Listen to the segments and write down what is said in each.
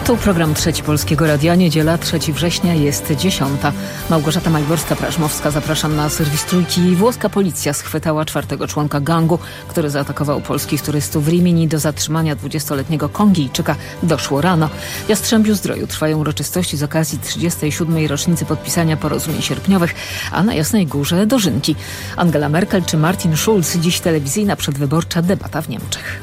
Tu program Trzeci Polskiego Radia, niedziela 3 września jest 10. Małgorzata Majborska-Prażmowska, zapraszam na serwis Trójki. Włoska policja schwytała 4. członka gangu, który zaatakował polskich turystów w Rimini. Do zatrzymania 20-letniego Kongijczyka doszło rano. W Jastrzębiu-Zdroju trwają uroczystości z okazji 37. rocznicy podpisania porozumień sierpniowych, a na Jasnej Górze dożynki. Angela Merkel czy Martin Schulz? Dziś telewizyjna przedwyborcza debata w Niemczech.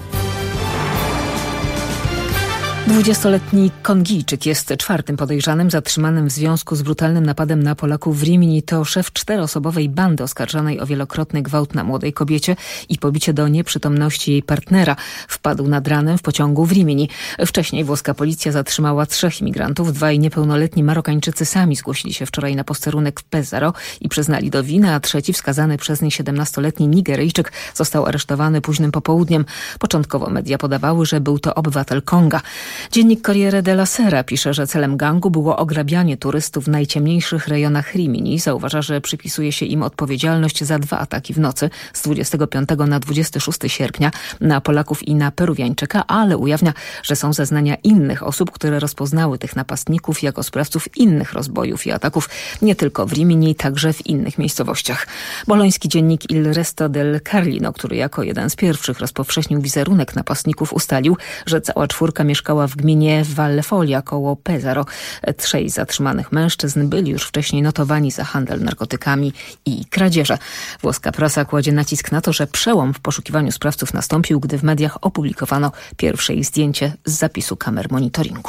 20-letni Kongijczyk jest 4. podejrzanym zatrzymanym w związku z brutalnym napadem na Polaków w Rimini. To szef 4-osobowej bandy oskarżanej o wielokrotny gwałt na młodej kobiecie i pobicie do nieprzytomności jej partnera. Wpadł nad ranem w pociągu w Rimini. Wcześniej włoska policja zatrzymała 3 imigrantów. 2 niepełnoletni Marokańczycy sami zgłosili się wczoraj na posterunek w Pesaro i przyznali do winy, a 3, wskazany przez nich 17-letni Nigeryjczyk, został aresztowany późnym popołudniem. Początkowo media podawały, że był to obywatel Konga. Dziennik Corriere della Sera pisze, że celem gangu było ograbianie turystów w najciemniejszych rejonach Rimini. Zauważa, że przypisuje się im odpowiedzialność za 2 ataki w nocy z 25 na 26 sierpnia na Polaków i na Peruwiańczyka, ale ujawnia, że są zeznania innych osób, które rozpoznały tych napastników jako sprawców innych rozbojów i ataków, nie tylko w Rimini, także w innych miejscowościach. Boloński dziennik Il Resto del Carlino, który jako jeden z pierwszych rozpowszechnił wizerunek napastników, ustalił, że cała 4 mieszkała w gminie Valle Folia koło Pesaro. 3 zatrzymanych mężczyzn byli już wcześniej notowani za handel narkotykami i kradzieże. Włoska prasa kładzie nacisk na to, że przełom w poszukiwaniu sprawców nastąpił, gdy w mediach opublikowano pierwsze ich zdjęcie z zapisu kamer monitoringu.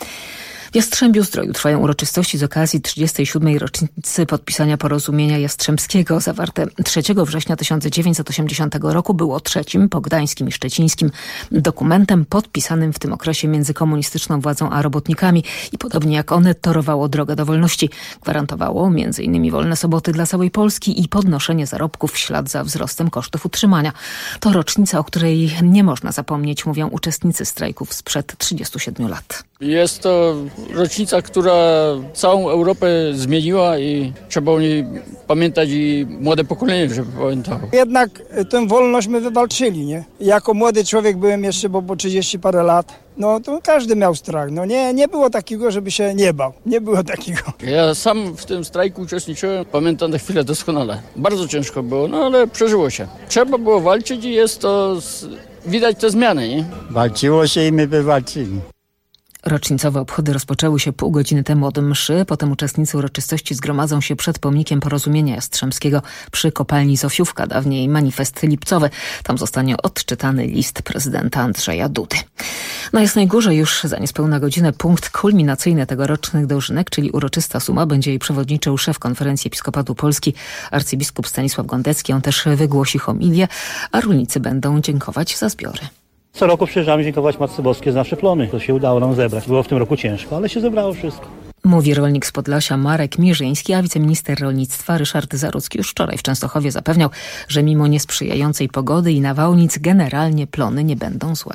W Jastrzębiu-Zdroju trwają uroczystości z okazji 37. rocznicy podpisania porozumienia jastrzębskiego. Zawarte 3 września 1980 roku było 3. po gdańskim i szczecińskim dokumentem podpisanym w tym okresie między komunistyczną władzą a robotnikami i podobnie jak one torowało drogę do wolności. Gwarantowało m.in. wolne soboty dla całej Polski i podnoszenie zarobków w ślad za wzrostem kosztów utrzymania. To rocznica, o której nie można zapomnieć, mówią uczestnicy strajków sprzed 37 lat. Jest to rocznica, która całą Europę zmieniła i trzeba o niej pamiętać i młode pokolenie, żeby pamiętało. Jednak tę wolność my wywalczyli, nie? Jako młody człowiek byłem jeszcze, bo 30 parę lat, no to każdy miał strach. No nie było takiego, żeby się nie bał. Nie było takiego. Ja sam w tym strajku uczestniczyłem, pamiętam tę chwilę doskonale. Bardzo ciężko było, no ale przeżyło się. Trzeba było walczyć i jest to... Widać te zmiany, nie? Walczyło się i my wywalczyli. Rocznicowe obchody rozpoczęły się pół godziny temu od mszy. Potem uczestnicy uroczystości zgromadzą się przed pomnikiem Porozumienia Jastrzębskiego przy kopalni Zofiówka, dawniej Manifest Lipcowy. Tam zostanie odczytany list prezydenta Andrzeja Dudy. Na Jasnej Górze już za niespełna godzinę punkt kulminacyjny tegorocznych dożynek, czyli uroczysta suma. Będzie jej przewodniczył szef Konferencji Episkopatu Polski, arcybiskup Stanisław Gondecki. On też wygłosi homilię, a rolnicy będą dziękować za zbiory. Co roku przyjeżdżamy dziękować Matce Boskiej za nasze plony. To się udało nam zebrać. Było w tym roku ciężko, ale się zebrało wszystko. Mówi rolnik z Podlasia Marek Mirzyński, a wiceminister rolnictwa Ryszard Zarudzki już wczoraj w Częstochowie zapewniał, że mimo niesprzyjającej pogody i nawałnic generalnie plony nie będą złe.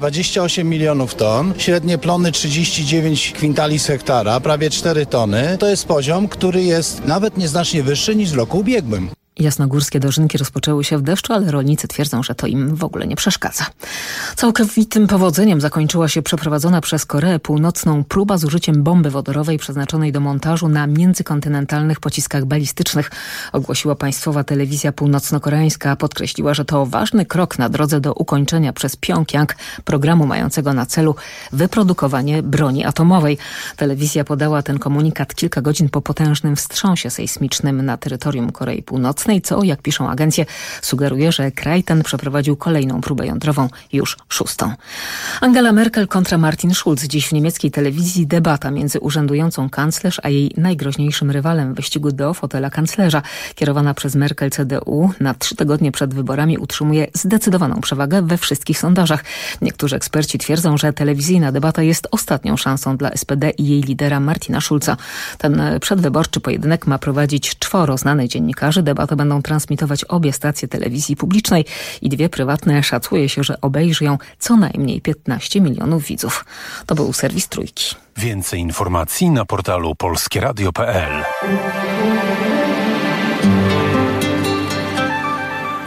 28 milionów ton, średnie plony 39 kwintali z hektara, prawie 4 tony. To jest poziom, który jest nawet nieznacznie wyższy niż w roku ubiegłym. Jasnogórskie dożynki rozpoczęły się w deszczu, ale rolnicy twierdzą, że to im w ogóle nie przeszkadza. Całkowitym powodzeniem zakończyła się przeprowadzona przez Koreę Północną próba z użyciem bomby wodorowej przeznaczonej do montażu na międzykontynentalnych pociskach balistycznych, ogłosiła państwowa telewizja północno-koreańska. Podkreśliła, że to ważny krok na drodze do ukończenia przez Pjongjang programu mającego na celu wyprodukowanie broni atomowej. Telewizja podała ten komunikat kilka godzin po potężnym wstrząsie sejsmicznym na terytorium Korei Północnej, co, jak piszą agencje, sugeruje, że kraj ten przeprowadził kolejną próbę jądrową, już 6. Angela Merkel kontra Martin Schulz. Dziś w niemieckiej telewizji debata między urzędującą kanclerz a jej najgroźniejszym rywalem w wyścigu do fotela kanclerza. Kierowana przez Merkel CDU na 3 tygodnie przed wyborami utrzymuje zdecydowaną przewagę we wszystkich sondażach. Niektórzy eksperci twierdzą, że telewizyjna debata jest ostatnią szansą dla SPD i jej lidera Martina Schulza. Ten przedwyborczy pojedynek ma prowadzić 4 znanych dziennikarzy. Debatę będą transmitować obie stacje telewizji publicznej i 2 prywatne. Szacuje się, że obejrzy ją co najmniej 15 milionów widzów. To był serwis Trójki. Więcej informacji na portalu polskieradio.pl.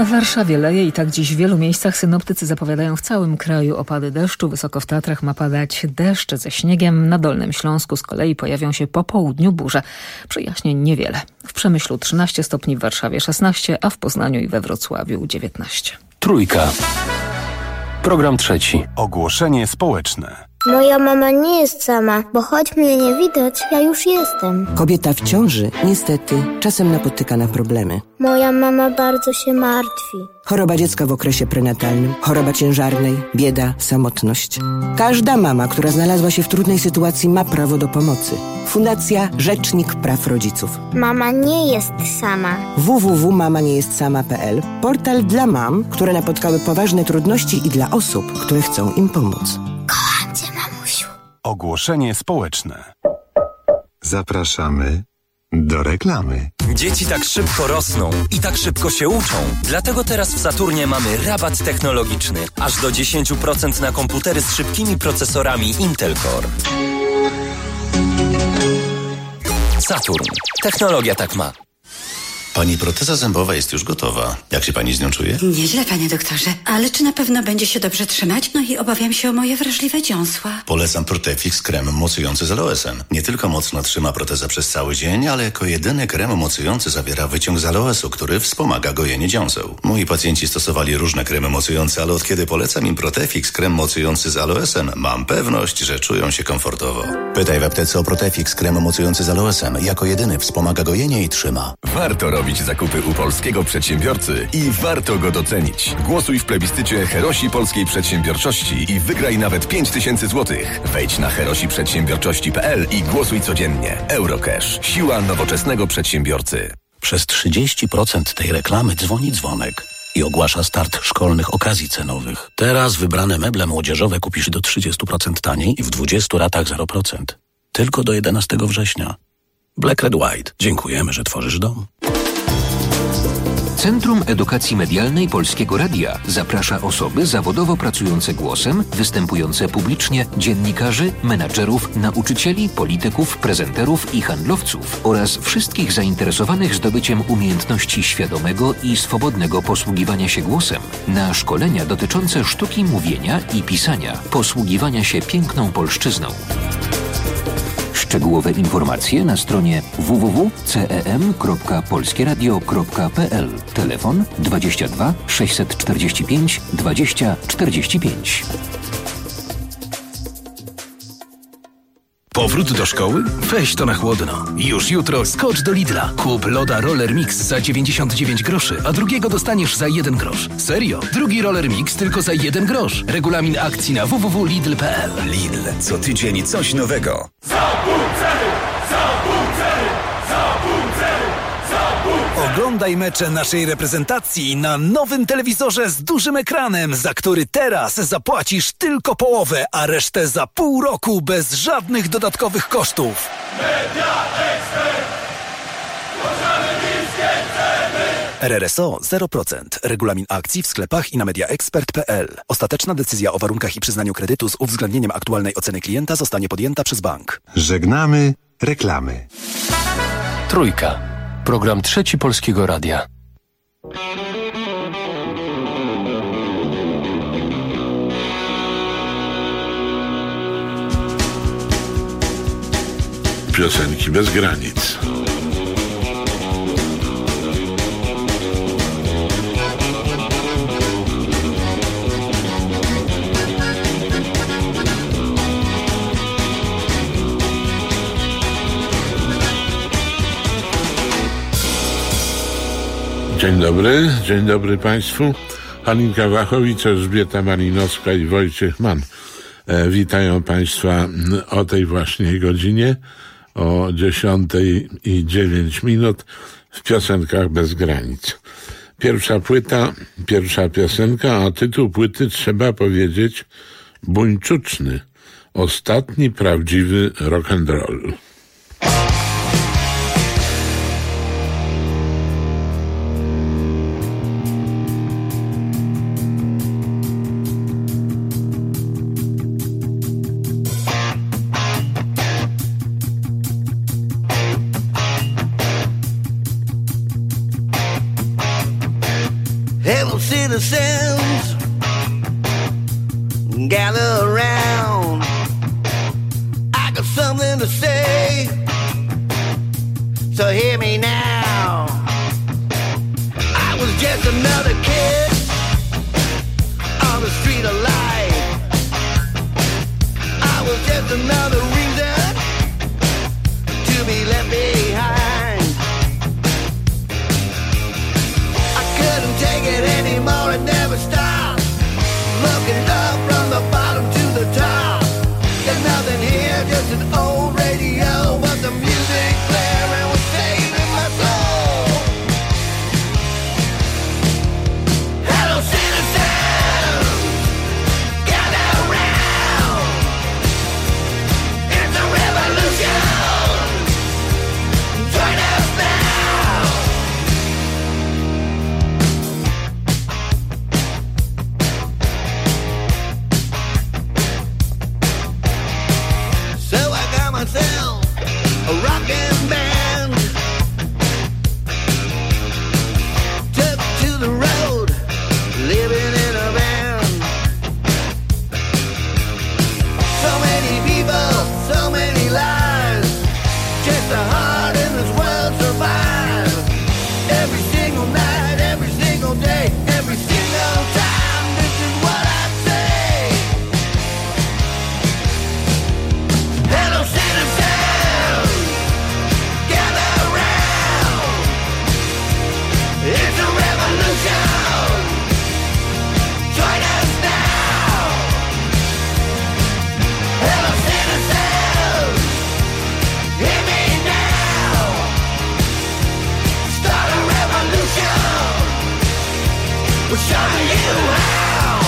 W Warszawie leje i tak dziś w wielu miejscach synoptycy zapowiadają w całym kraju opady deszczu. Wysoko w Tatrach ma padać deszcz ze śniegiem. Na Dolnym Śląsku z kolei pojawią się po południu burze. Przejaśnień niewiele. W Przemyślu 13 stopni, w Warszawie 16, a w Poznaniu i we Wrocławiu 19. Trójka. Program trzeci. Ogłoszenie społeczne. Moja mama nie jest sama, bo choć mnie nie widać, ja już jestem. Kobieta w ciąży niestety czasem napotyka na problemy. Moja mama bardzo się martwi. Choroba dziecka w okresie prenatalnym, choroba ciężarnej, bieda, samotność. Każda mama, która znalazła się w trudnej sytuacji, ma prawo do pomocy. Fundacja Rzecznik Praw Rodziców. Mama nie jest sama. www.mamaniejestSama.pl. Portal dla mam, które napotkały poważne trudności i dla osób, które chcą im pomóc. Kocham cię, mamusiu. Ogłoszenie społeczne. Zapraszamy do reklamy. Dzieci tak szybko rosną i tak szybko się uczą. Dlatego teraz w Saturnie mamy rabat technologiczny. Aż do 10% na komputery z szybkimi procesorami Intel Core. Saturn. Technologia tak ma. Pani proteza zębowa jest już gotowa. Jak się pani z nią czuje? Nieźle, panie doktorze. Ale czy na pewno będzie się dobrze trzymać? No i obawiam się o moje wrażliwe dziąsła. Polecam Protefix krem mocujący z aloesem. Nie tylko mocno trzyma protezę przez cały dzień, ale jako jedyny krem mocujący zawiera wyciąg z aloesu, który wspomaga gojenie dziąseł. Moi pacjenci stosowali różne kremy mocujące, ale od kiedy polecam im Protefix krem mocujący z aloesem, mam pewność, że czują się komfortowo. Pytaj w aptece o Protefix krem mocujący z aloesem. Jako jedyny wspomaga gojenie i trzyma. Warto robić zakupy u polskiego przedsiębiorcy i warto go docenić. Głosuj w plebiscycie Herosi Polskiej Przedsiębiorczości i wygraj nawet 5000 zł. Wejdź na herosiprzedsiębiorczości.pl i głosuj codziennie. Eurocash. Siła nowoczesnego przedsiębiorcy. Przez 30% tej reklamy dzwoni dzwonek i ogłasza start szkolnych okazji cenowych. Teraz wybrane meble młodzieżowe kupisz do 30% taniej i w 20 ratach 0%. Tylko do 11 września. Black Red White. Dziękujemy, że tworzysz dom. Centrum Edukacji Medialnej Polskiego Radia zaprasza osoby zawodowo pracujące głosem, występujące publicznie, dziennikarzy, menadżerów, nauczycieli, polityków, prezenterów i handlowców oraz wszystkich zainteresowanych zdobyciem umiejętności świadomego i swobodnego posługiwania się głosem na szkolenia dotyczące sztuki mówienia i pisania, posługiwania się piękną polszczyzną. Szczegółowe informacje na stronie www.cem.polskieradio.pl. Telefon 22 645 20 45. Powrót do szkoły? Weź to na chłodno. Już jutro skocz do Lidla. Kup loda Roller Mix za 99 groszy, a drugiego dostaniesz za 1 grosz. Serio? Drugi Roller Mix tylko za 1 grosz. Regulamin akcji na www.lidl.pl. Lidl. Co tydzień coś nowego. Oglądaj mecze naszej reprezentacji na nowym telewizorze z dużym ekranem, za który teraz zapłacisz tylko połowę, a resztę za pół roku bez żadnych dodatkowych kosztów. Media Expert. RRSO 0%. Regulamin akcji w sklepach i na mediaexpert.pl. Ostateczna decyzja o warunkach i przyznaniu kredytu z uwzględnieniem aktualnej oceny klienta zostanie podjęta przez bank. Żegnamy reklamy. Trójka. Program trzeci Polskiego Radia. Piosenki bez granic. Dzień dobry Państwu. Halinka Wachowicz, Elżbieta Malinowska i Wojciech Mann. Witają Państwa o tej właśnie godzinie, o 10:09 w Piosenkach bez granic. Pierwsza płyta, pierwsza piosenka, a tytuł płyty trzeba powiedzieć buńczuczny. Ostatni prawdziwy rock'n'roll. citizens, gather around. I got something to say, so hear me now. I was just another kid on the street of life. I was just another reason to be left behind. I couldn't take it anymore, it never stopped. Looking up from the bottom to the top. There's nothing here, just an old radio, but the music blaring was saving my soul. Hello citizens, gather around. It's a revolution. Join us now. So I got myself a rockin' band. Took to the road, living in a van. So many people, so many lies. Just the heart in this world survive. Every single night, every single day, every single time. This is what I say. Hello citizens, gather around. It's a revolution. Join us now. Hello citizens, hear me now. Start a revolution. We'll show you how.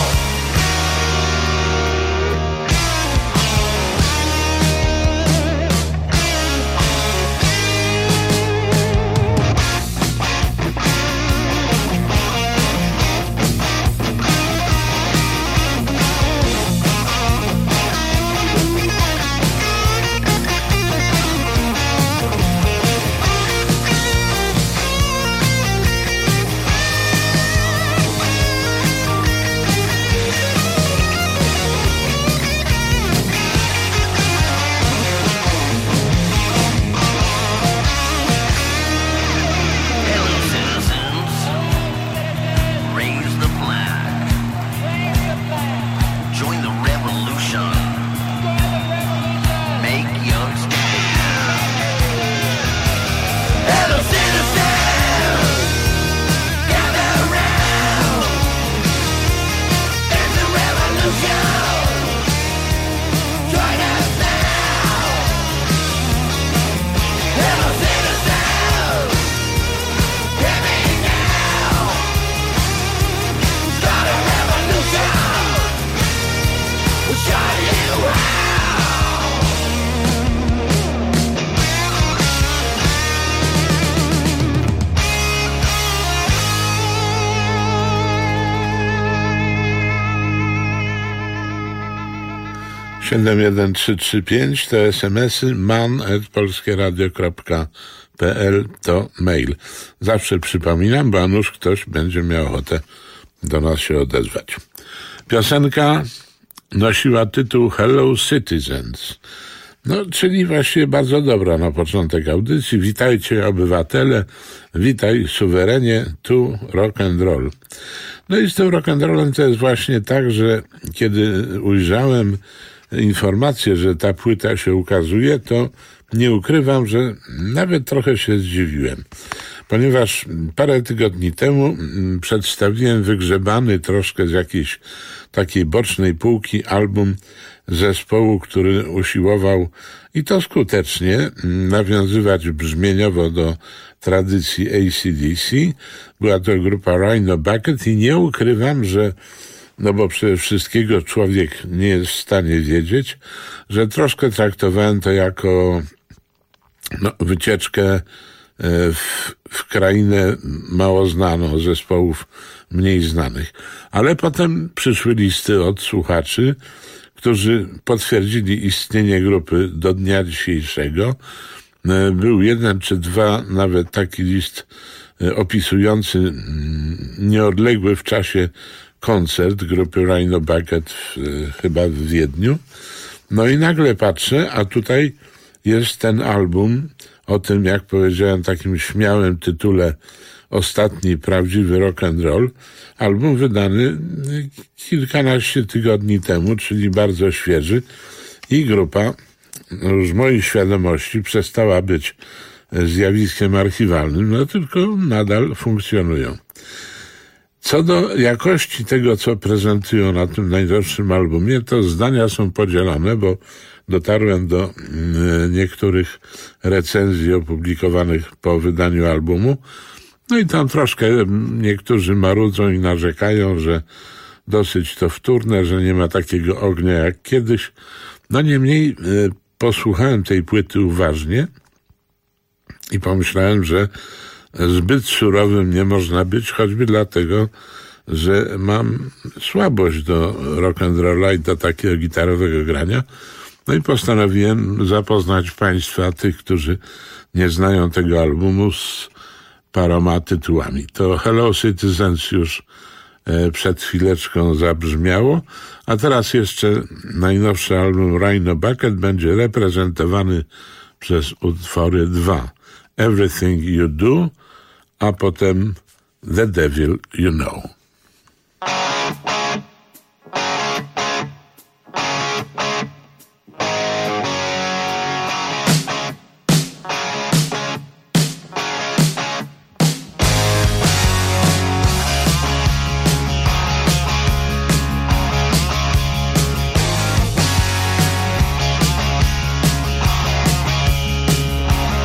Hello citizens, raise the flag. Join the revolution. Make your stand. Hello citizens, gather around. It's a revolution. Join us now. Hello citizens, hear me now. Start a revolution. We'll show you how. 71335 to SMS-y, man@polskieradio.pl to mail. Zawsze przypominam, bo a nuż ktoś będzie miał ochotę do nas się odezwać. Piosenka nosiła tytuł Hello Citizens. No, czyli właśnie bardzo dobra na początek audycji. Witajcie obywatele, witaj suwerenie, tu rock and roll. No i z tym rock and rollem to jest właśnie tak, że kiedy ujrzałem informację, że ta płyta się ukazuje, to nie ukrywam, że nawet trochę się zdziwiłem. Ponieważ parę tygodni temu przedstawiłem wygrzebany troszkę z jakiejś takiej bocznej półki album zespołu, który usiłował i to skutecznie nawiązywać brzmieniowo do tradycji AC/DC. Była to grupa Rhino Bucket i nie ukrywam, że no bo przede wszystkiego człowiek nie jest w stanie wiedzieć, że troszkę traktowałem to jako wycieczkę w krainę mało znaną, zespołów mniej znanych. Ale potem przyszły listy od słuchaczy, którzy potwierdzili istnienie grupy do dnia dzisiejszego. Był jeden czy dwa, nawet taki list opisujący nieodległy w czasie koncert grupy Rhino Bucket chyba w Wiedniu. No i nagle patrzę, a tutaj jest ten album o tym, jak powiedziałem, takim śmiałym tytule Ostatni prawdziwy rock and roll. Album wydany kilkanaście tygodni temu, czyli bardzo świeży, i grupa już w mojej świadomości przestała być zjawiskiem archiwalnym, no tylko nadal funkcjonują. Co do jakości tego, co prezentują na tym najnowszym albumie, to zdania są podzielone, bo dotarłem do niektórych recenzji opublikowanych po wydaniu albumu. No i tam troszkę niektórzy marudzą i narzekają, że dosyć to wtórne, że nie ma takiego ognia jak kiedyś. No niemniej posłuchałem tej płyty uważnie i pomyślałem, że zbyt surowym nie można być, choćby dlatego, że mam słabość do rock'n'rolla i do takiego gitarowego grania. No i postanowiłem zapoznać Państwa, tych, którzy nie znają tego albumu, z paroma tytułami. To Hello Citizens już przed chwileczką zabrzmiało, a teraz jeszcze najnowszy album Rhino Bucket będzie reprezentowany przez utwory 2. Everything You Do, a potem The Devil You Know.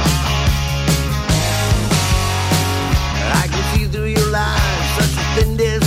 Then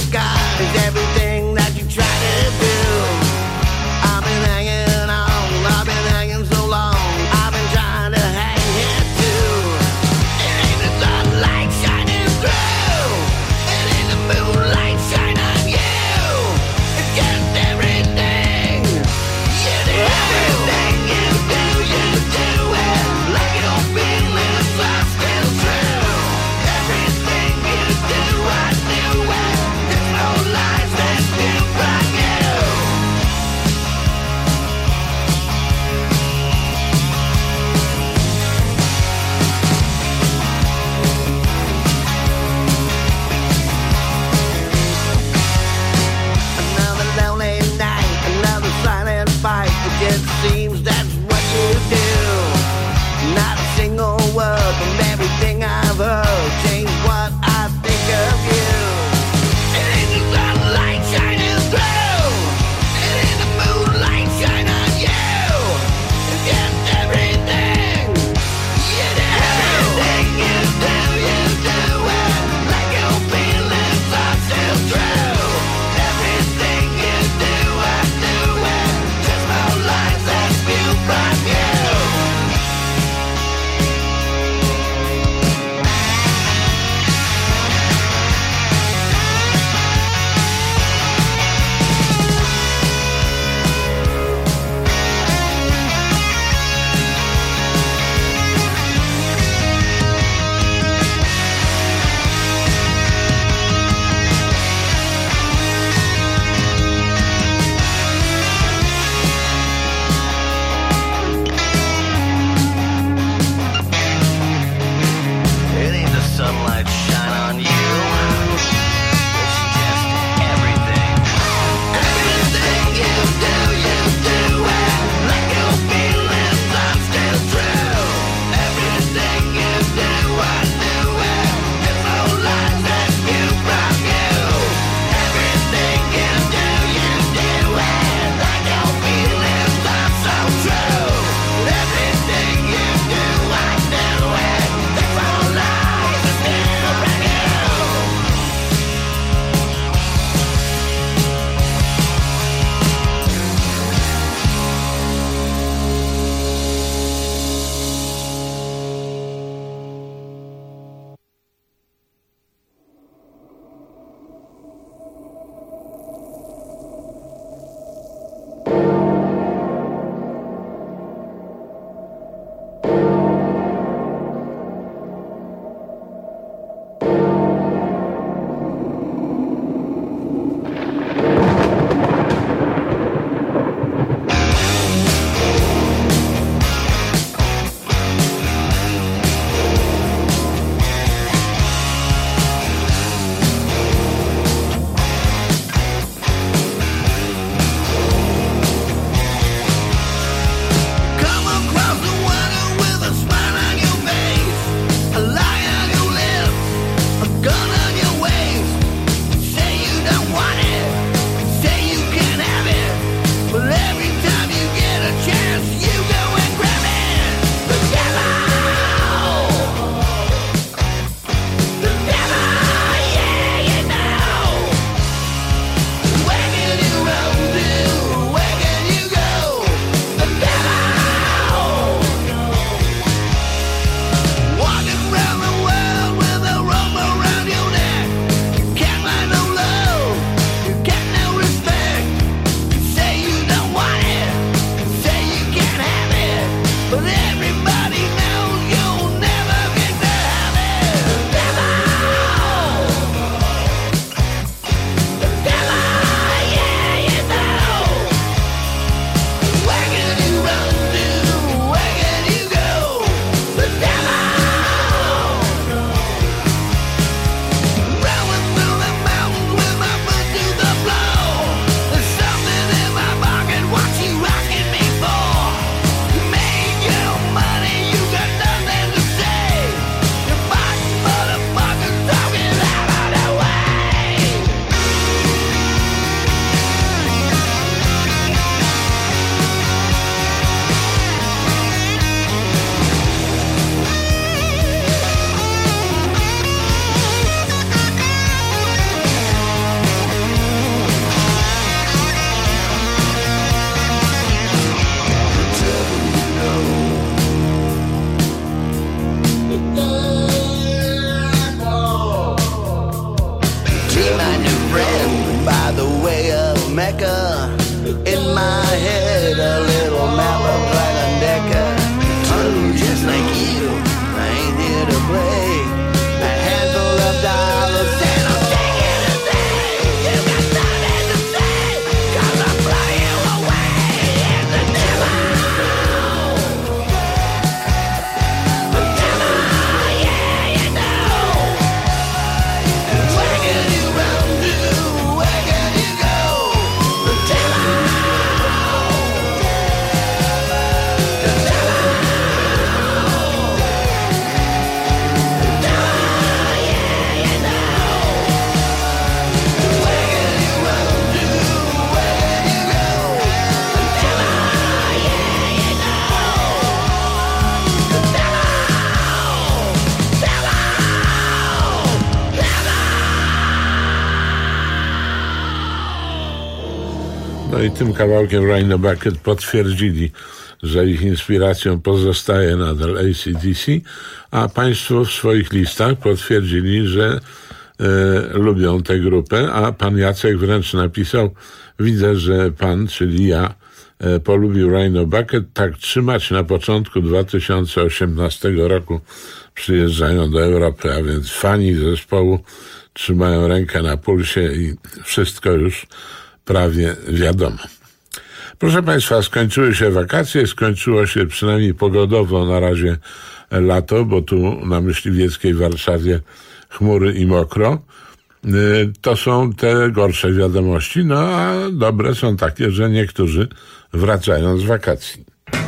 No i tym kawałkiem Rhino Bucket potwierdzili, że ich inspiracją pozostaje nadal AC/DC, a państwo w swoich listach potwierdzili, że lubią tę grupę, a pan Jacek wręcz napisał: widzę, że pan, czyli ja, polubił Rhino Bucket, tak trzymać na początku 2018 roku przyjeżdżają do Europy, a więc fani zespołu trzymają rękę na pulsie i wszystko już prawie wiadomo. Proszę Państwa, skończyły się wakacje, skończyło się przynajmniej pogodowo na razie lato, bo tu na Myśliwieckiej Warszawie chmury i mokro. To są te gorsze wiadomości, no a dobre są takie, że niektórzy wracają z wakacji.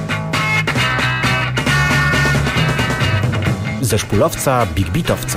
Ze szpulowca Big Beatowca.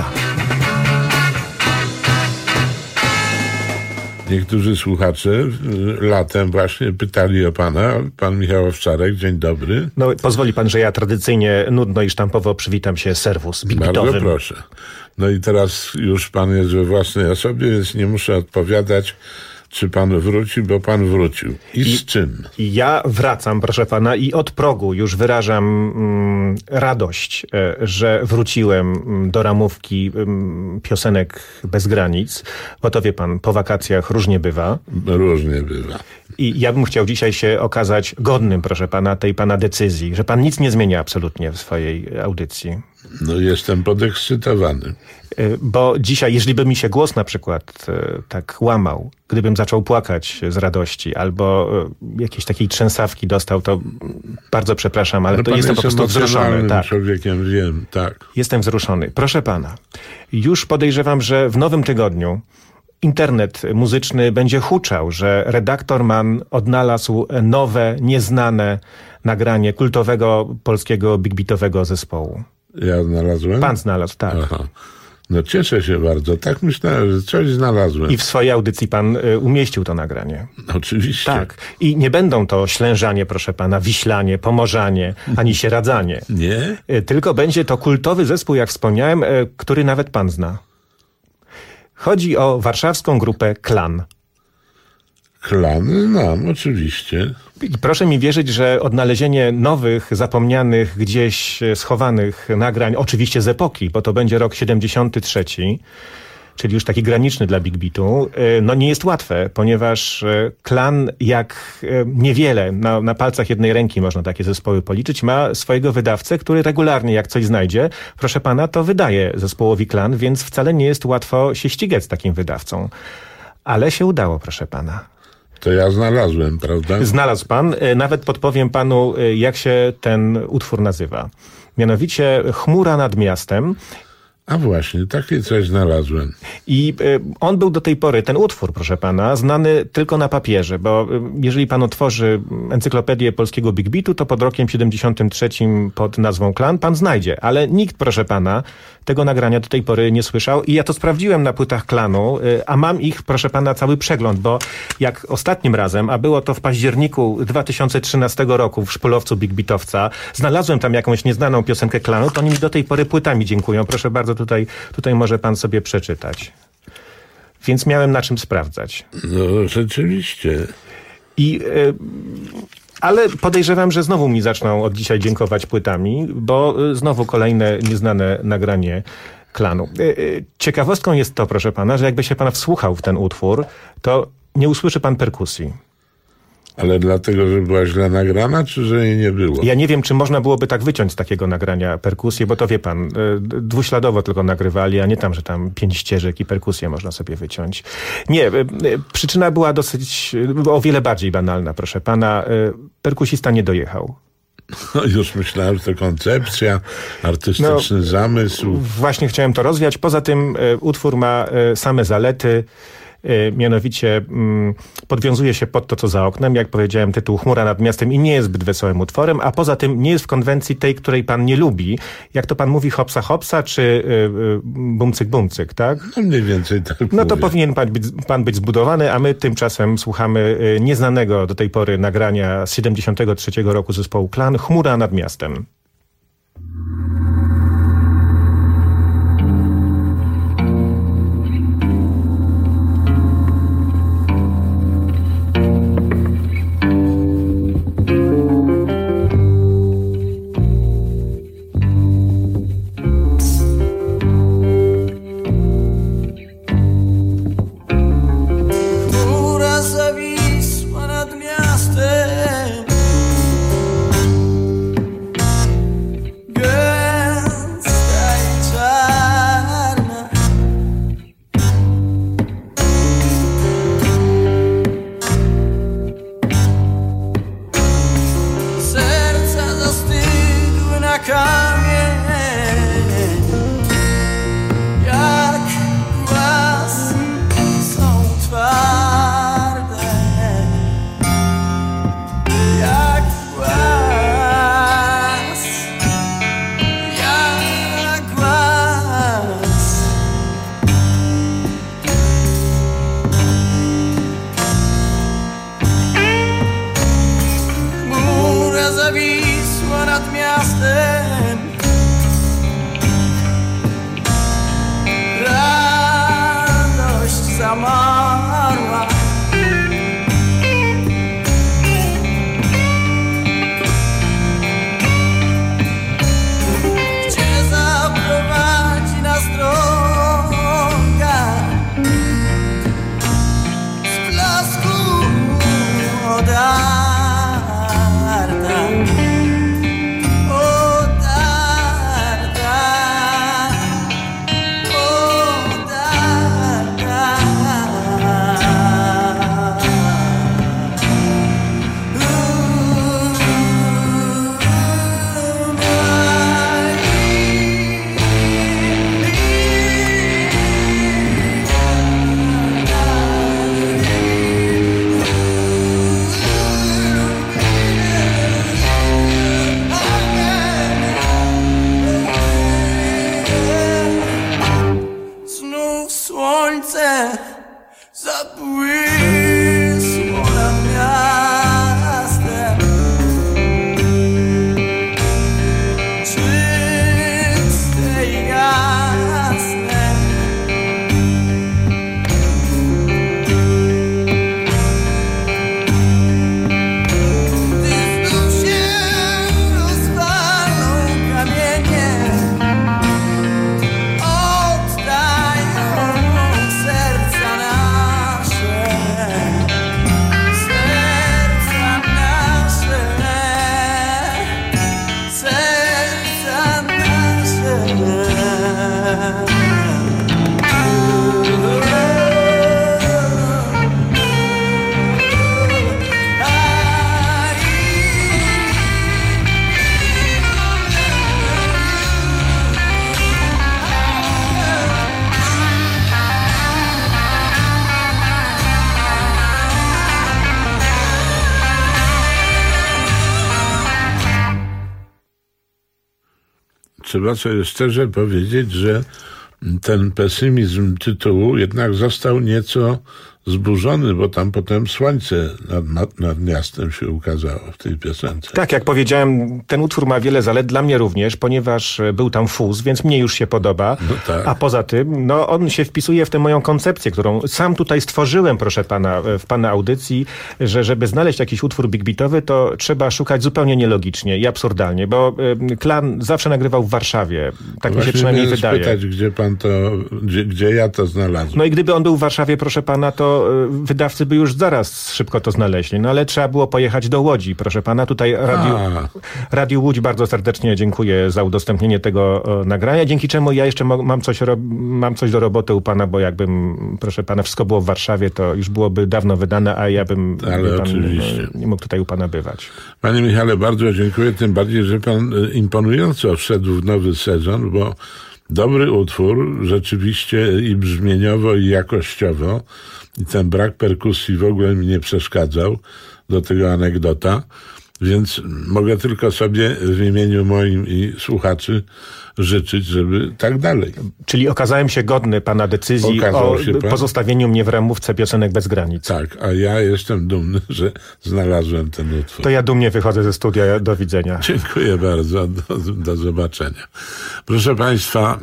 Niektórzy słuchacze latem właśnie pytali o pana. Pan Michał Owczarek, dzień dobry. No, pozwoli pan, że ja tradycyjnie nudno i sztampowo przywitam się serwus Big Beatowym. Bardzo proszę. No i teraz już pan jest we własnej osobie, więc nie muszę odpowiadać, czy pan wróci, bo pan wrócił. I z czym? Ja wracam, proszę pana, i od progu już wyrażam radość, że wróciłem do ramówki piosenek bez granic, bo to wie pan, po wakacjach różnie bywa. Różnie bywa. I ja bym chciał dzisiaj się okazać godnym, proszę pana, tej pana decyzji, że pan nic nie zmienia absolutnie w swojej audycji. No jestem podekscytowany. Bo dzisiaj, jeżeli by mi się głos na przykład tak łamał, gdybym zaczął płakać z radości albo jakiejś takiej trzęsawki dostał, to bardzo przepraszam, ale to jestem po prostu wzruszony. Tak. Człowiekiem, wiem, tak. Jestem wzruszony. Proszę pana, już podejrzewam, że w nowym tygodniu internet muzyczny będzie huczał, że redaktor Mann odnalazł nowe, nieznane nagranie kultowego polskiego big beatowego zespołu. Ja znalazłem? Pan znalazł, tak. Aha. No cieszę się bardzo. Tak myślałem, że coś znalazłem. I w swojej audycji pan umieścił to nagranie. Oczywiście. Tak. I nie będą to Ślężanie, proszę pana, Wiślanie, Pomorzanie, ani Sieradzanie. Nie? Tylko będzie to kultowy zespół, jak wspomniałem, który nawet pan zna. Chodzi o warszawską grupę Klan. Klan znam, oczywiście. I proszę mi wierzyć, że odnalezienie nowych, zapomnianych, gdzieś schowanych nagrań, oczywiście z epoki, bo to będzie rok 73, czyli już taki graniczny dla Big Beatu, no nie jest łatwe, ponieważ Klan, jak niewiele, na palcach jednej ręki można takie zespoły policzyć, ma swojego wydawcę, który regularnie, jak coś znajdzie, proszę pana, to wydaje zespołowi Klan, więc wcale nie jest łatwo się ścigać z takim wydawcą. Ale się udało, proszę pana. To ja znalazłem, prawda? Znalazł pan. Nawet podpowiem panu, jak się ten utwór nazywa. Mianowicie Chmura nad miastem. A właśnie, takie coś znalazłem. I on był do tej pory, ten utwór, proszę pana, znany tylko na papierze, bo jeżeli pan otworzy encyklopedię polskiego Big Beatu, to pod rokiem 73 pod nazwą Klan pan znajdzie, ale nikt, proszę pana, tego nagrania do tej pory nie słyszał i ja to sprawdziłem na płytach Klanu, a mam ich, proszę pana, cały przegląd, bo jak ostatnim razem, a było to w październiku 2013 roku w szpulowcu Big Beatowca, znalazłem tam jakąś nieznaną piosenkę Klanu, to oni mi do tej pory płytami dziękują. Proszę bardzo, tutaj może pan sobie przeczytać. Więc miałem na czym sprawdzać. No, rzeczywiście. Ale podejrzewam, że znowu mi zaczną od dzisiaj dziękować płytami, bo znowu kolejne nieznane nagranie Klanu. Ciekawostką jest to, proszę pana, że jakby się pan wsłuchał w ten utwór, to nie usłyszy pan perkusji. Ale dlatego, że była źle nagrana, czy że jej nie było? Ja nie wiem, czy można byłoby tak wyciąć z takiego nagrania perkusję, bo to wie pan, dwuśladowo tylko nagrywali, a nie tam, że tam 5 ścieżek i perkusję można sobie wyciąć. Nie, przyczyna była o wiele bardziej banalna, proszę pana. Perkusista nie dojechał. No, już myślałem, że to koncepcja, artystyczny zamysł. Właśnie chciałem to rozwiać. Poza tym utwór ma same zalety. Mianowicie podwiązuje się pod to, co za oknem. Jak powiedziałem, tytuł Chmura nad miastem i nie jest zbyt wesołym utworem, a poza tym nie jest w konwencji tej, której pan nie lubi. Jak to pan mówi, hopsa hopsa, czy bumcyk bumcyk, tak? No mniej więcej tak No to powinien pan być zbudowany, a my tymczasem słuchamy nieznanego do tej pory nagrania z 73 roku zespołu Klan, Chmura nad miastem. kamień, jak głaz są twarde, jak głaz, jak głaz. Chmura zawisła nad miastem, radość zamarła. Gdzie zaprowadzi nas droga z blasku odarta, odarta, znów słońce zabłysło nad miastem, czyste i jasne. Gdy znów się rozwalą kamienie, oddają serca nasze, serca nasze, serca nasze. Trzeba sobie szczerze powiedzieć, że ten pesymizm tytułu jednak został nieco zburzony, bo tam potem słońce nad miastem się ukazało w tej piosence. Tak, jak powiedziałem, ten utwór ma wiele zalet, dla mnie również, ponieważ był tam fuz, więc mnie już się podoba. No tak. A poza tym, no on się wpisuje w tę moją koncepcję, którą sam tutaj stworzyłem, proszę pana, w pana audycji, że żeby znaleźć jakiś utwór big beatowy, to trzeba szukać zupełnie nielogicznie i absurdalnie, bo Klan zawsze nagrywał w Warszawie. Tak mi się przynajmniej wydaje. Spytać, gdzie ja to znalazłem. No i gdyby on był w Warszawie, proszę pana, to wydawcy by już zaraz szybko to znaleźli. No ale trzeba było pojechać do Łodzi, proszę pana. Tutaj Radiu Łódź bardzo serdecznie dziękuję za udostępnienie tego nagrania, dzięki czemu ja jeszcze mam coś do roboty u pana, bo jakbym, proszę pana, wszystko było w Warszawie, to już byłoby dawno wydane, a ja bym nie mógł tutaj u pana bywać. Panie Michale, bardzo dziękuję, tym bardziej, że pan imponująco wszedł w nowy sezon, bo dobry utwór, rzeczywiście i brzmieniowo, i jakościowo. I ten brak perkusji w ogóle mi nie przeszkadzał, do tego anegdota. Więc mogę tylko sobie w imieniu moim i słuchaczy życzyć, żeby tak dalej. Czyli okazałem się godny pana decyzji pozostawieniu mnie w ramówce piosenek bez granic. Tak, a ja jestem dumny, że znalazłem ten utwór. To ja dumnie wychodzę ze studia. Do widzenia. Dziękuję bardzo. Do zobaczenia. Proszę państwa,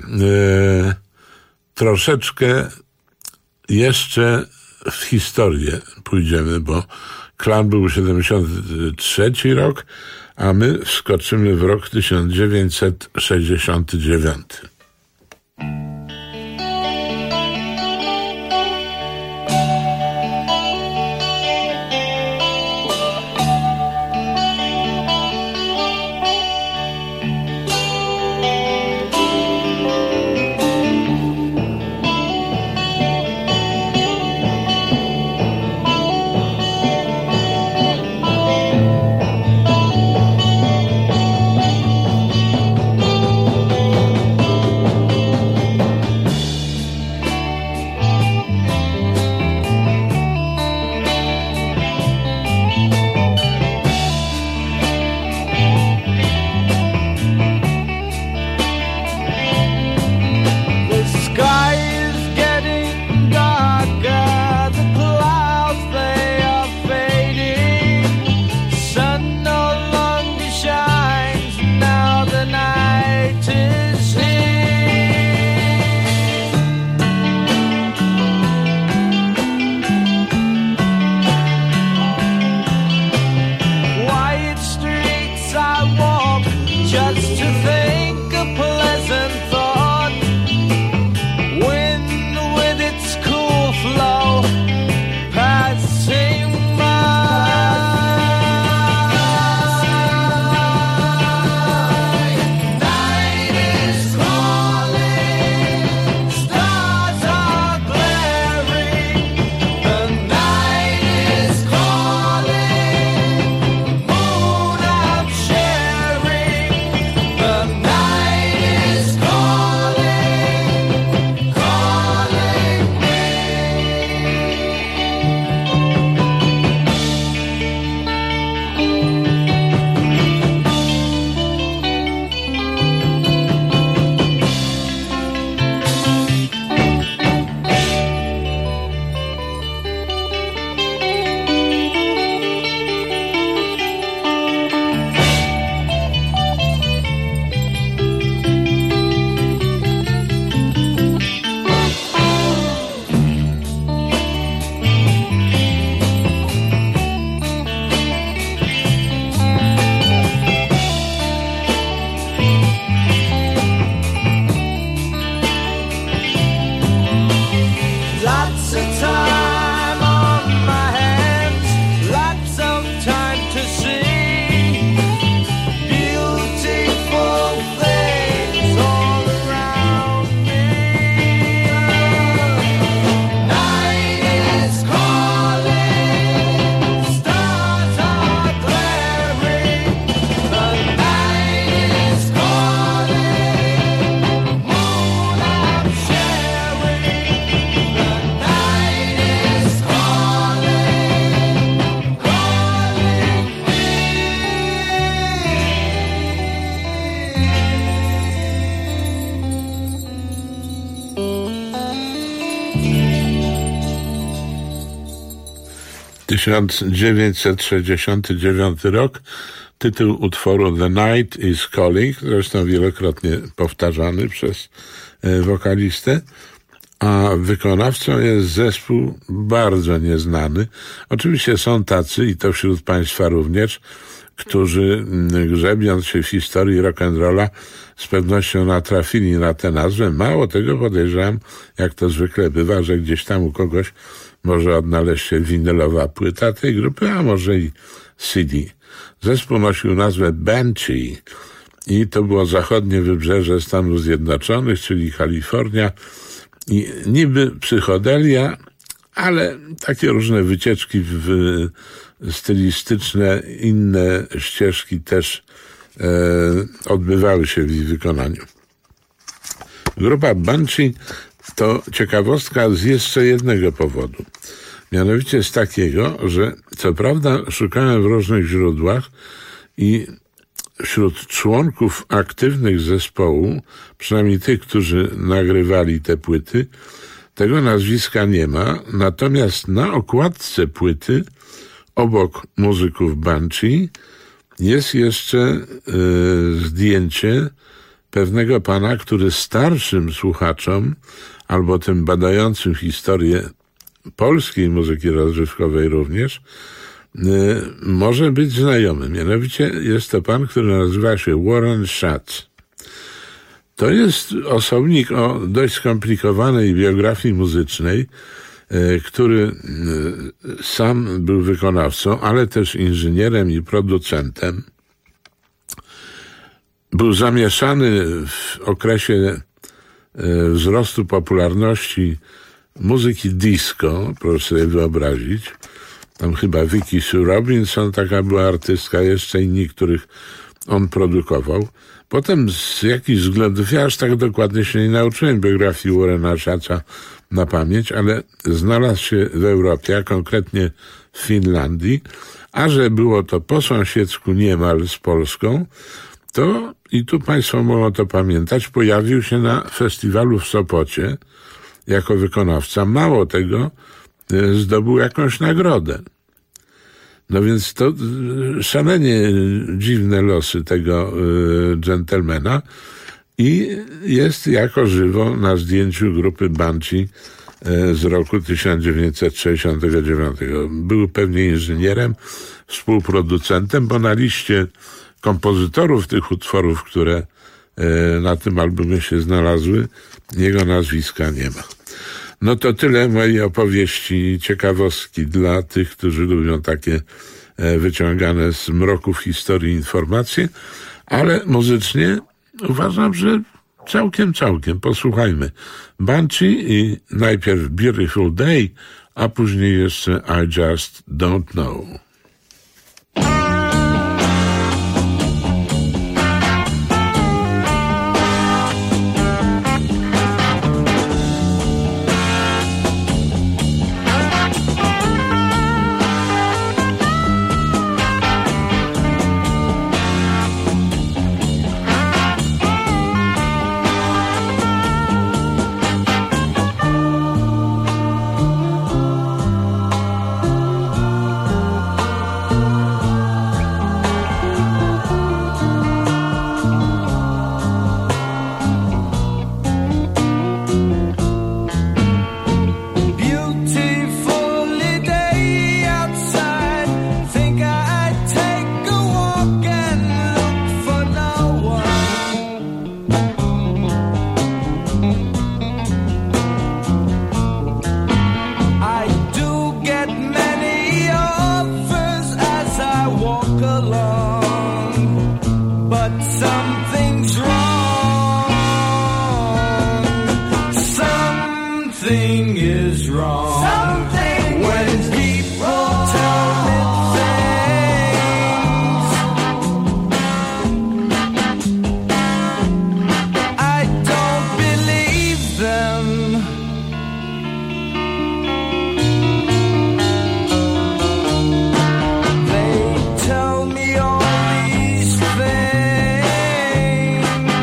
troszeczkę jeszcze w historię pójdziemy, bo Klan był 73 rok, a my wskoczymy w rok 1969. 1969 rok. Tytuł utworu The Night is Calling, zresztą wielokrotnie powtarzany przez wokalistę, a wykonawcą jest zespół bardzo nieznany. Oczywiście są tacy, i to wśród państwa również, którzy grzebiąc się w historii rock'n'rolla z pewnością natrafili na tę nazwę. Mało tego, podejrzewam, jak to zwykle bywa, że gdzieś tam u kogoś może odnaleźć się winylowa płyta tej grupy, a może i CD. Zespół nosił nazwę Banshee i to było zachodnie wybrzeże Stanów Zjednoczonych, czyli Kalifornia, i niby psychodelia, ale takie różne wycieczki stylistyczne, inne ścieżki też odbywały się w ich wykonaniu. Grupa Banshee to ciekawostka z jeszcze jednego powodu. Mianowicie z takiego, że co prawda szukałem w różnych źródłach i wśród członków aktywnych zespołu, przynajmniej tych, którzy nagrywali te płyty, tego nazwiska nie ma, natomiast na okładce płyty obok muzyków Banshee jest jeszcze zdjęcie pewnego pana, który starszym słuchaczom albo tym badającym historię polskiej muzyki rozrywkowej również może być znajomy. Mianowicie jest to pan, który nazywa się Warren Schatz. To jest osobnik o dość skomplikowanej biografii muzycznej, który sam był wykonawcą, ale też inżynierem i producentem. Był zamieszany w okresie wzrostu popularności muzyki disco, proszę sobie wyobrazić. Tam chyba Vicky Sue Robinson, taka była artystka, jeszcze inni, których on produkował. Potem z jakichś względów, ja aż tak dokładnie się nie nauczyłem biografii Warrena Schatza na pamięć, ale znalazł się w Europie, a konkretnie w Finlandii, a że było to po sąsiedzku niemal z Polską, to, i tu państwo mogą to pamiętać, pojawił się na festiwalu w Sopocie jako wykonawca. Mało tego, zdobył jakąś nagrodę. No więc to szalenie dziwne losy tego dżentelmena i jest jako żywo na zdjęciu grupy Banshee z roku 1969. Był pewnie inżynierem, współproducentem, bo na liście kompozytorów tych utworów, które na tym albumie się znalazły, jego nazwiska nie ma. No to tyle mojej opowieści i ciekawostki dla tych, którzy lubią takie wyciągane z mroków historii informacje, ale muzycznie uważam, że całkiem. Posłuchajmy. Banshee i najpierw Beautiful Day, a później jeszcze I Just Don't Know. They tell me all these things.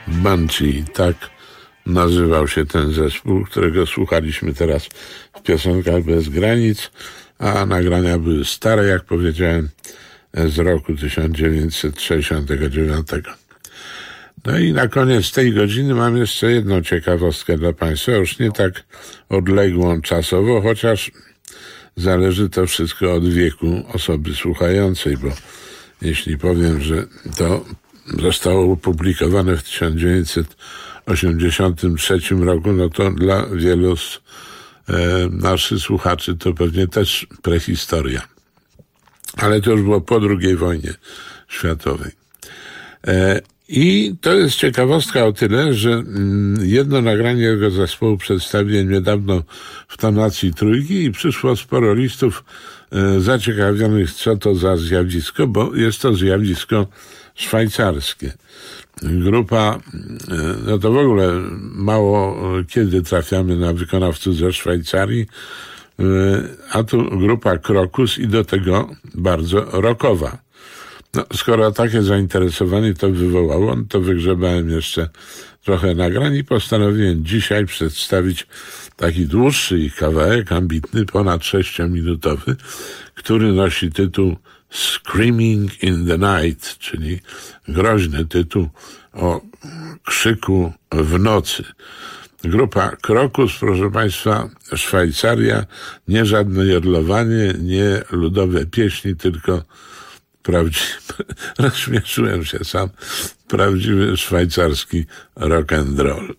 Banshee, tak nazywał się ten zespół, którego słuchaliśmy teraz w piosenkach Bez granic, a nagrania były stare, jak powiedziałem, z roku 1969. No i na koniec tej godziny mam jeszcze jedną ciekawostkę dla Państwa, już nie tak odległą czasowo, chociaż zależy to wszystko od wieku osoby słuchającej, bo jeśli powiem, że to zostało opublikowane w 1983 roku, no to dla wielu z naszych słuchaczy to pewnie też prehistoria. Ale to już było po II wojnie światowej. I to jest ciekawostka o tyle, że jedno nagranie jego zespołu przedstawiłem niedawno w tonacji trójki i przyszło sporo listów zaciekawionych, co to za zjawisko, bo jest to zjawisko szwajcarskie. Grupa, no to w ogóle mało kiedy trafiamy na wykonawców ze Szwajcarii, a tu grupa Krokus i do tego bardzo rockowa. No, skoro takie zainteresowanie to wywołało, to wygrzebałem jeszcze trochę nagrań i postanowiłem dzisiaj przedstawić taki dłuższy ich kawałek, ambitny, ponad 6-minutowy, który nosi tytuł Screaming in the Night, czyli groźny tytuł o krzyku w nocy. Grupa Krokus, proszę Państwa, Szwajcaria, nie żadne jodlowanie, nie ludowe pieśni, tylko rozśmieszyłem się sam, prawdziwy szwajcarski rock and roll.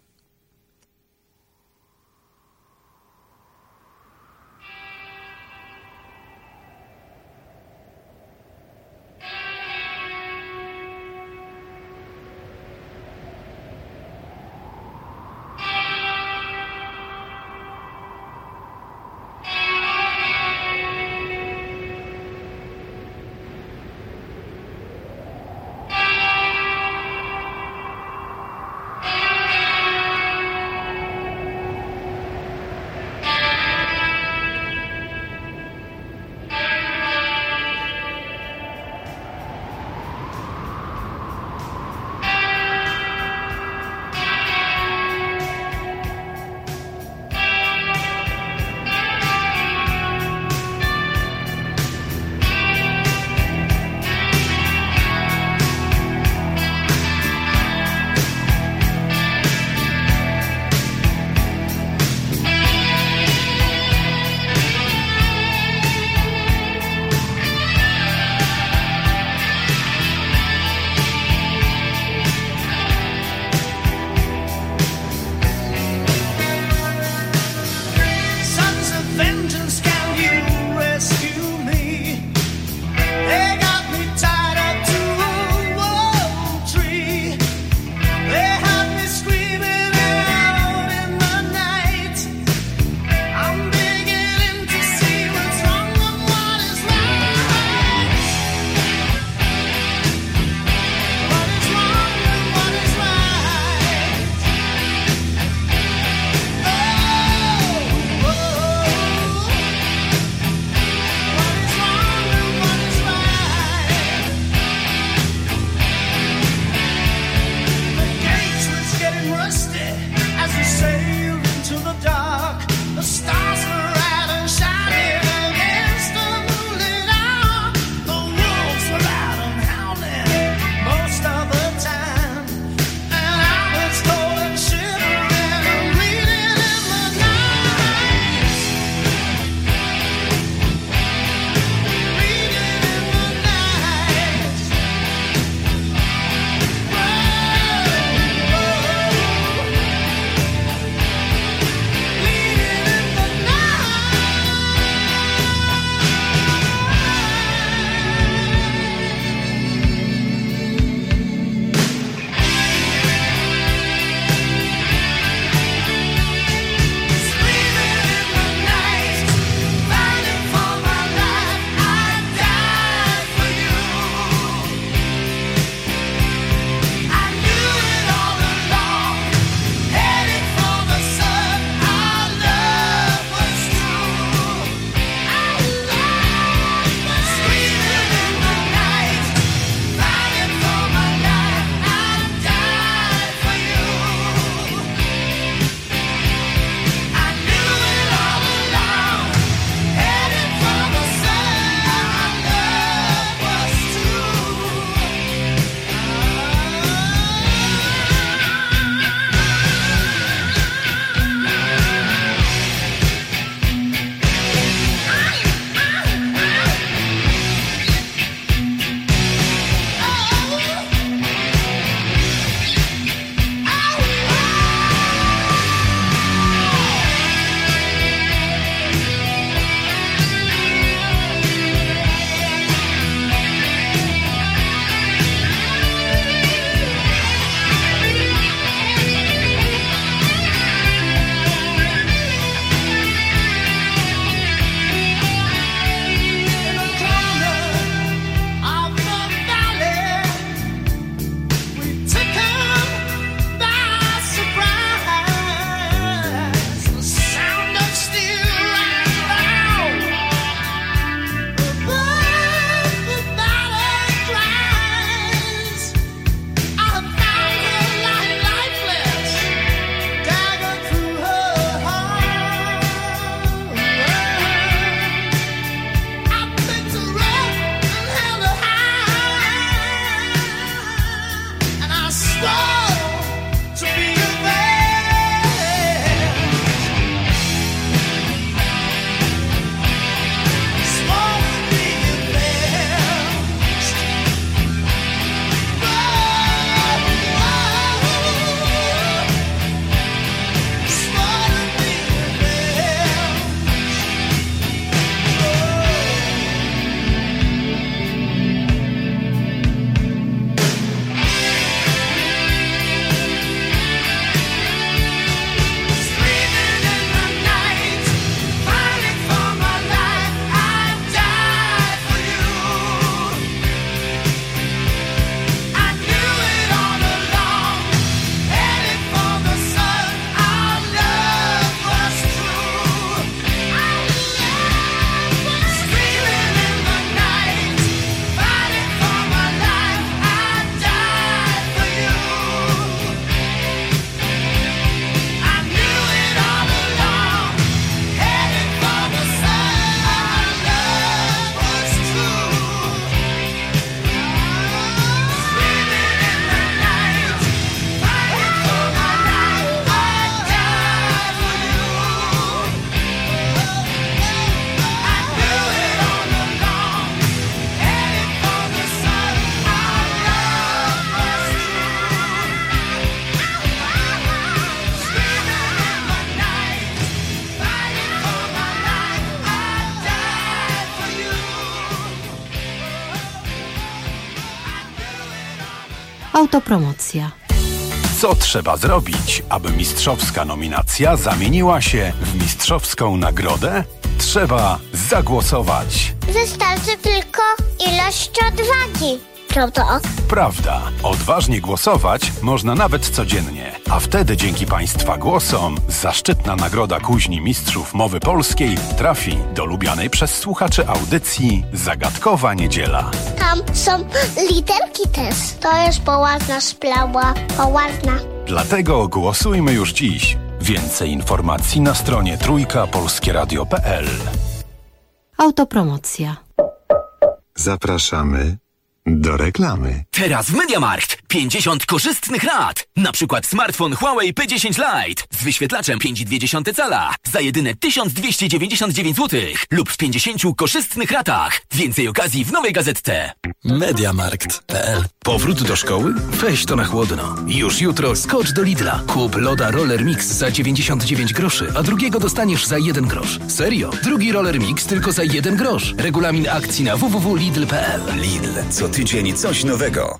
Autopromocja. Co trzeba zrobić, aby mistrzowska nominacja zamieniła się w mistrzowską nagrodę? Trzeba zagłosować. Wystarczy tylko ilość odwagi. Prawda? Prawda. Odważnie głosować można nawet codziennie. A wtedy dzięki Państwa głosom zaszczytna nagroda Kuźni Mistrzów Mowy Polskiej trafi do lubianej przez słuchaczy audycji Zagadkowa Niedziela. Tam są literki też. To jest poważna sprawa. Poważna. Dlatego głosujmy już dziś. Więcej informacji na stronie trójkapolskieradio.pl. Autopromocja. Zapraszamy do reklamy. Teraz w MediaMarkt 50 korzystnych rat. Na przykład smartfon Huawei P10 Lite z wyświetlaczem 5,2 cala za jedyne 1299 zł lub w 50 korzystnych ratach. Więcej okazji w nowej gazetce. MediaMarkt.pl. Powrót do szkoły? Weź to na chłodno. Już jutro skocz do Lidla. Kup loda Roller Mix za 99 groszy, a drugiego dostaniesz za 1 grosz. Serio? Drugi Roller Mix tylko za 1 grosz. Regulamin akcji na www.lidl.pl. Lidl, co tydzień coś nowego.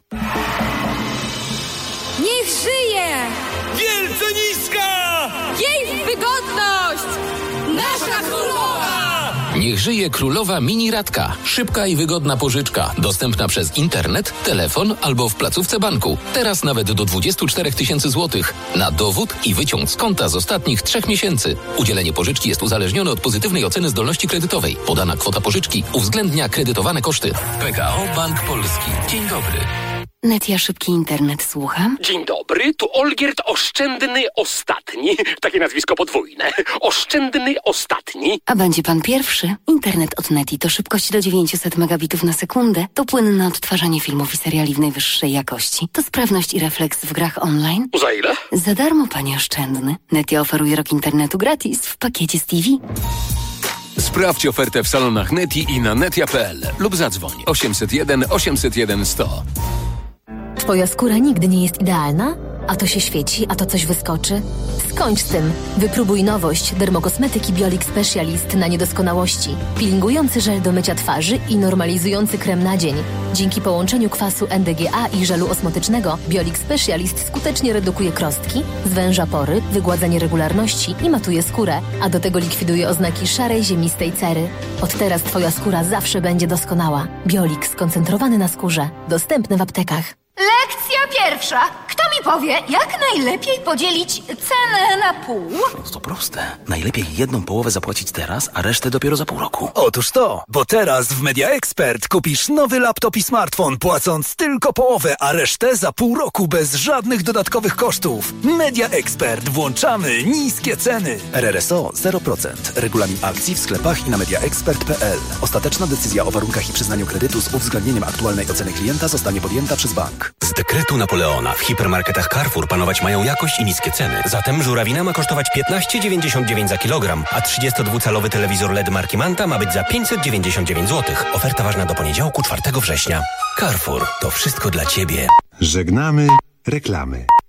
Niech żyje! Wielce niska! Jej wygodność! Nasza królowa! Niech żyje królowa mini Radka. Szybka i wygodna pożyczka. Dostępna przez internet, telefon albo w placówce banku. Teraz nawet do 24 000 złotych. Na dowód i wyciąg z konta z ostatnich 3 miesięcy. Udzielenie pożyczki jest uzależnione od pozytywnej oceny zdolności kredytowej. Podana kwota pożyczki uwzględnia kredytowane koszty. PKO Bank Polski. Dzień dobry. Netia Szybki Internet, słucham. Dzień dobry, tu Olgierd Oszczędny Ostatni. Takie nazwisko podwójne. Oszczędny Ostatni. A będzie pan pierwszy? Internet od Neti to szybkość do 900 megabitów na sekundę, to płynne odtwarzanie filmów i seriali w najwyższej jakości, to sprawność i refleks w grach online. Za ile? Za darmo, panie Oszczędny. Netia oferuje rok internetu gratis w pakiecie z TV. Sprawdź ofertę w salonach Neti i na netia.pl lub zadzwoń 801 801 100. Twoja skóra nigdy nie jest idealna? A to się świeci, a to coś wyskoczy? Skończ z tym. Wypróbuj nowość dermokosmetyki Biolix Specialist na niedoskonałości. Peelingujący żel do mycia twarzy i normalizujący krem na dzień. Dzięki połączeniu kwasu NDGA i żelu osmotycznego Biolix Specialist skutecznie redukuje krostki, zwęża pory, wygładza nieregularności i matuje skórę, a do tego likwiduje oznaki szarej, ziemistej cery. Od teraz twoja skóra zawsze będzie doskonała. Biolix skoncentrowany na skórze. Dostępny w aptekach. Lekcja pierwsza. Kto mi powie, jak najlepiej podzielić cenę na pół? To proste. Najlepiej jedną połowę zapłacić teraz, a resztę dopiero za pół roku. Otóż to, bo teraz w Media Expert kupisz nowy laptop i smartfon, płacąc tylko połowę, a resztę za pół roku bez żadnych dodatkowych kosztów. Media Expert. Włączamy niskie ceny. RRSO 0%. Regulamin akcji w sklepach i na mediaexpert.pl. Ostateczna decyzja o warunkach i przyznaniu kredytu z uwzględnieniem aktualnej oceny klienta zostanie podjęta przez bank. Z dekretu Napoleona w hipermarketach Carrefour panować mają jakość i niskie ceny. Zatem żurawina ma kosztować 15,99 za kilogram, a 32-calowy telewizor LED marki Manta ma być za 599 zł. Oferta ważna do poniedziałku 4 września. Carrefour. To wszystko dla Ciebie. Żegnamy reklamy.